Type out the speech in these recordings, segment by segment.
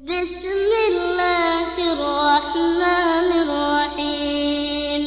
بسم الله الرحمن الرحيم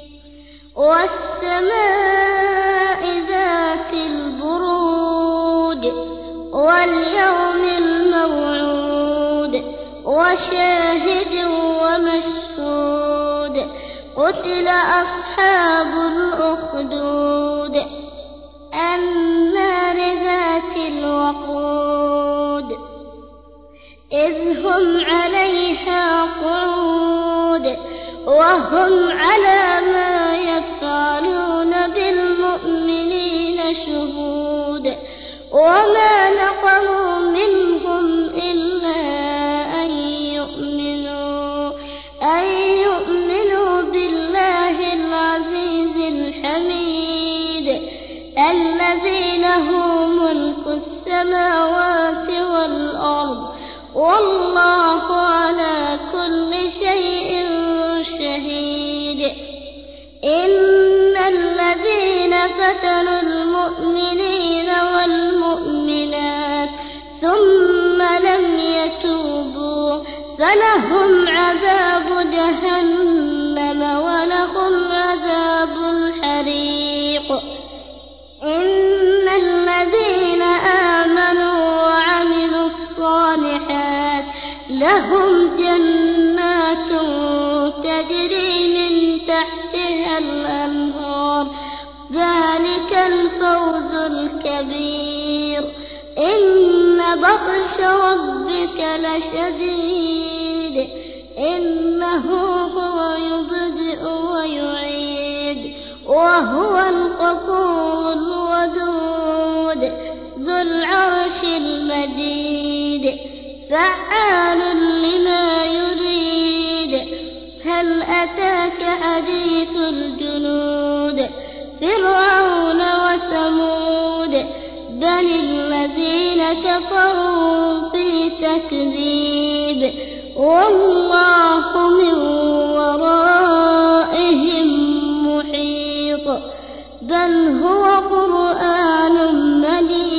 والسماء ذات البروج واليوم الموعود وشاهد ومشهود قتل أصحاب الأخدود النار ذات الوقود إذ هم عليها قعود وهم على ما يفعلون بالمؤمنين شهود وما نقموا منهم إلا أن يؤمنوا بالله العزيز الحميد الذي له ملك السماوات والأرض والله على كل شيء شهيد إن الذين فتنوا المؤمنين والمؤمنات ثم لم يتوبوا فلهم عذاب جهنم ولهم عذاب الحريق إن الذين آمنوا وعملوا الصالحات لهم جنات تجري من تحتها الأنهار ذلك الفوز الكبير إن بطش ربك لشديد إنه هو يبدئ ويعيد وهو الغفور الودود ذو العرش المجيد فعال لما يريد هل أتاك حديث الجنود فرعون وثمود بل الذين كفروا في تكذيب والله من ورائهم محيط بل هو قرآن مجيد